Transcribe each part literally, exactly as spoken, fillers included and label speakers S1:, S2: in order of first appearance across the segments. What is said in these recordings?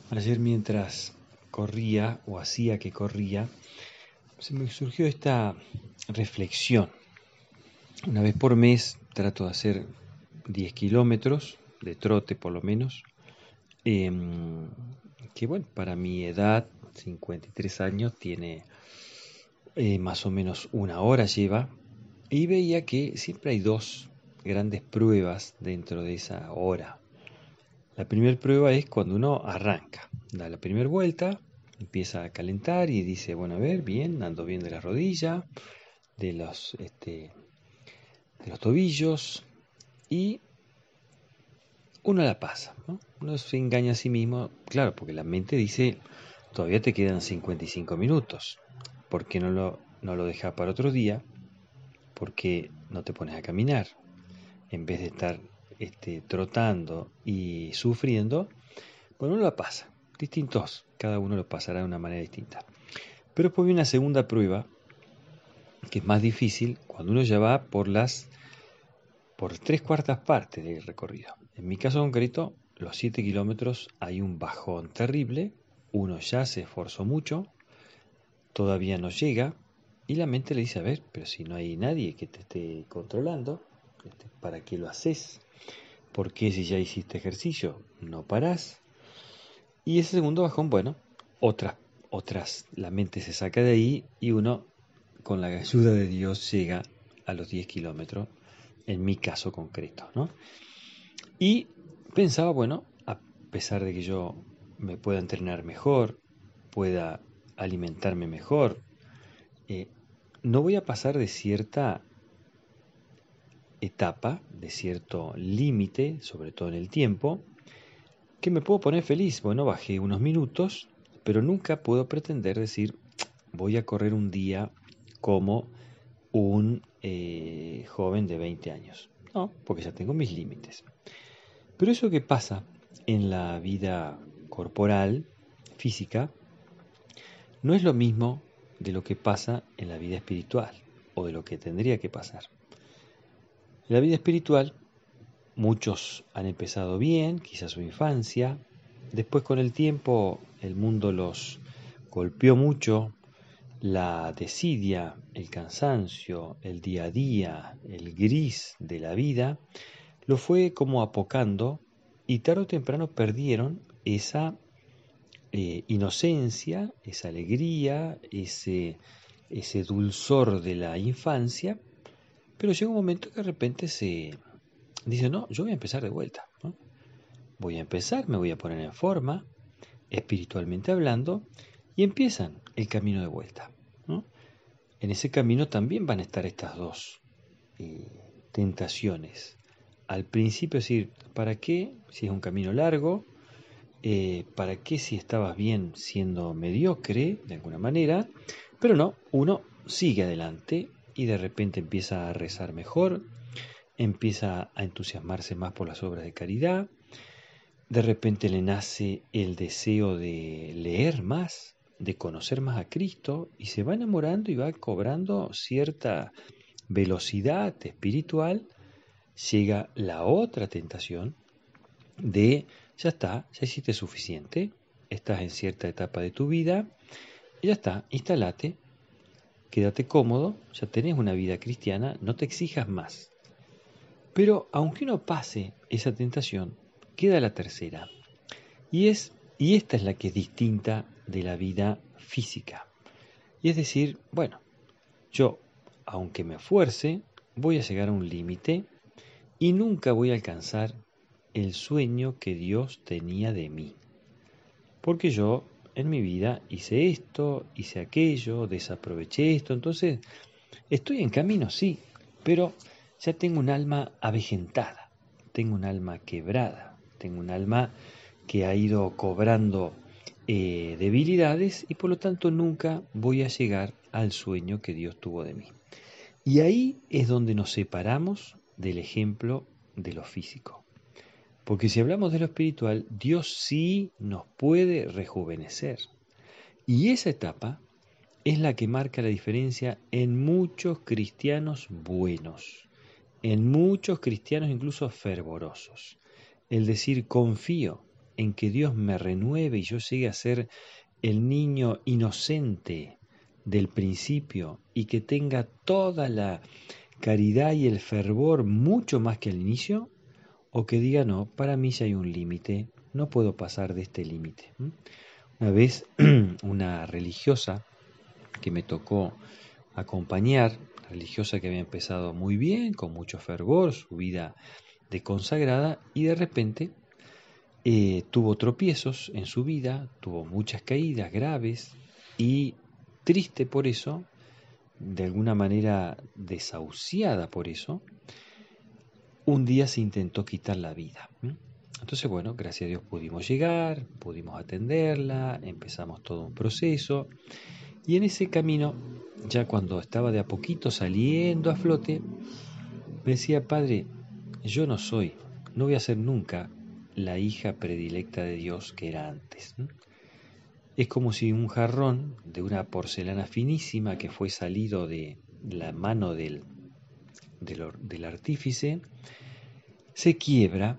S1: Ayer mientras corría o hacía que corría, se me surgió esta reflexión. Una vez por mes trato de hacer diez kilómetros de trote por lo menos, eh, que bueno, para mi edad, cincuenta y tres años, tiene eh, más o menos una hora lleva, y veía que siempre hay dos grandes pruebas dentro de esa hora. La primera prueba es cuando uno arranca, da la primera vuelta, empieza a calentar y dice, bueno, a ver, bien, ando bien de la rodilla, de los, este, de los tobillos, y uno la pasa, ¿no? Uno se engaña a sí mismo, claro, porque la mente dice, todavía te quedan cincuenta y cinco minutos, ¿por qué no lo, no lo dejas para otro día? ¿Por qué no te pones a caminar? En vez de estar este, trotando y sufriendo, bueno, uno la pasa, distintos, cada uno lo pasará de una manera distinta. Pero después viene una segunda prueba, que es más difícil, cuando uno ya va por las, por tres cuartas partes del recorrido. En mi caso concreto, los siete kilómetros hay un bajón terrible, uno ya se esforzó mucho, todavía no llega, y la mente le dice, a ver, pero si no hay nadie que te esté controlando, ¿para qué lo haces? ¿Por qué si ya hiciste ejercicio no parás? Y ese segundo bajón, bueno, otras, otras, la mente se saca de ahí y uno, con la ayuda de Dios, llega a los diez kilómetros, en mi caso concreto, ¿no? Y pensaba, bueno, a pesar de que yo me pueda entrenar mejor, pueda alimentarme mejor, eh, no voy a pasar de cierta etapa, de cierto límite, sobre todo en el tiempo, que me puedo poner feliz. Bueno, bajé unos minutos, pero nunca puedo pretender decir, voy a correr un día como un eh, joven de veinte años. No, porque ya tengo mis límites. Pero eso que pasa en la vida corporal, física, no es lo mismo de lo que pasa en la vida espiritual o de lo que tendría que pasar. En la vida espiritual, muchos han empezado bien, quizás su infancia, después con el tiempo el mundo los golpeó mucho, la desidia, el cansancio, el día a día, el gris de la vida, lo fue como apocando y tarde o temprano perdieron esa eh, inocencia, esa alegría, ese, ese dulzor de la infancia, pero llega un momento que de repente se dice, no, yo voy a empezar de vuelta, ¿no? Voy a empezar, me voy a poner en forma, espiritualmente hablando, y empiezan el camino de vuelta, ¿no? En ese camino también van a estar estas dos eh, tentaciones. Al principio decir, ¿para qué? Si es un camino largo, eh, ¿para qué si estabas bien siendo mediocre de alguna manera? Pero no, uno sigue adelante y de repente empieza a rezar mejor, empieza a entusiasmarse más por las obras de caridad, de repente le nace el deseo de leer más, de conocer más a Cristo y se va enamorando y va cobrando cierta velocidad espiritual. Llega la otra tentación de, ya está, ya hiciste suficiente, estás en cierta etapa de tu vida, y ya está, instalate, quédate cómodo, ya tenés una vida cristiana, no te exijas más. Pero aunque uno pase esa tentación, queda la tercera, y, es, y esta es la que es distinta de la vida física. Y es decir, bueno, yo, aunque me esfuerce, voy a llegar a un límite y nunca voy a alcanzar el sueño que Dios tenía de mí. Porque yo en mi vida hice esto, hice aquello, desaproveché esto, entonces estoy en camino, sí, pero ya tengo un alma avejentada, tengo un alma quebrada, tengo un alma que ha ido cobrando eh, debilidades y por lo tanto nunca voy a llegar al sueño que Dios tuvo de mí. Y ahí es donde nos separamos del ejemplo de lo físico. Porque si hablamos de lo espiritual, Dios sí nos puede rejuvenecer. Y esa etapa es la que marca la diferencia en muchos cristianos buenos, en muchos cristianos incluso fervorosos. El decir confío en que Dios me renueve y yo llegue a ser el niño inocente del principio y que tenga toda la caridad y el fervor mucho más que al inicio, o que diga no, para mí ya hay un límite, no puedo pasar de este límite. Una vez una religiosa que me tocó acompañar, religiosa que había empezado muy bien, con mucho fervor, su vida de consagrada, y de repente eh, tuvo tropiezos en su vida, tuvo muchas caídas graves, y triste por eso, de alguna manera desahuciada por eso, un día se intentó quitar la vida. Entonces, bueno, gracias a Dios pudimos llegar, pudimos atenderla, empezamos todo un proceso, y en ese camino, ya cuando estaba de a poquito saliendo a flote, me decía: Padre, yo no soy, no voy a ser nunca la hija predilecta de Dios que era antes. Es como si un jarrón de una porcelana finísima que fue salido de la mano del, del, del artífice, se quiebra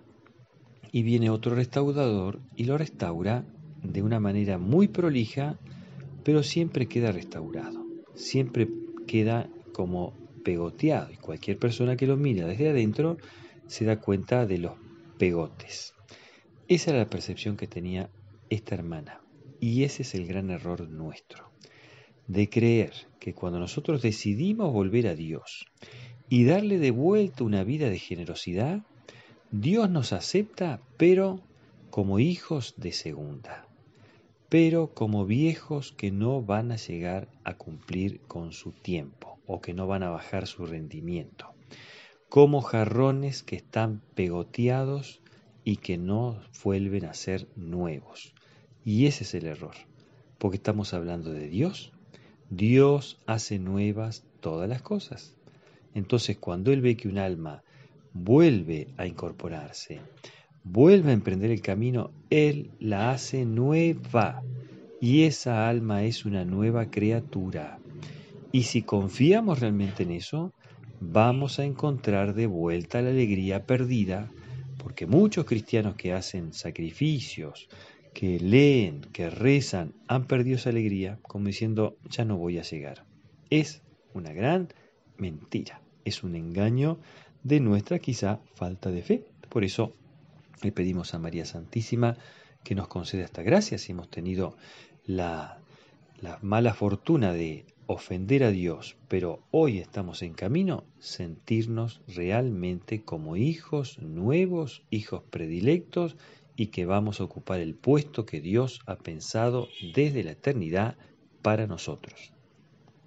S1: y viene otro restaurador y lo restaura de una manera muy prolija, pero siempre queda restaurado, siempre queda como pegoteado, y cualquier persona que lo mira desde adentro se da cuenta de los pegotes. Esa era la percepción que tenía esta hermana, y ese es el gran error nuestro, de creer que cuando nosotros decidimos volver a Dios y darle de vuelta una vida de generosidad, Dios nos acepta, pero como hijos de segunda, pero como viejos que no van a llegar a cumplir con su tiempo o que no van a bajar su rendimiento, como jarrones que están pegoteados y que no vuelven a ser nuevos. Y ese es el error, porque estamos hablando de Dios. Dios hace nuevas todas las cosas. Entonces, cuando Él ve que un alma vuelve a incorporarse, vuelve a emprender el camino, Él la hace nueva, y esa alma es una nueva criatura. Y si confiamos realmente en eso, vamos a encontrar de vuelta la alegría perdida, porque muchos cristianos que hacen sacrificios, que leen, que rezan, han perdido esa alegría, como diciendo: ya no voy a llegar. Es una gran mentira, es un engaño de nuestra quizá falta de fe. Por eso le pedimos a María Santísima que nos conceda esta gracia si hemos tenido la, la mala fortuna de ofender a Dios, pero hoy estamos en camino, sentirnos realmente como hijos nuevos, hijos predilectos, y que vamos a ocupar el puesto que Dios ha pensado desde la eternidad para nosotros.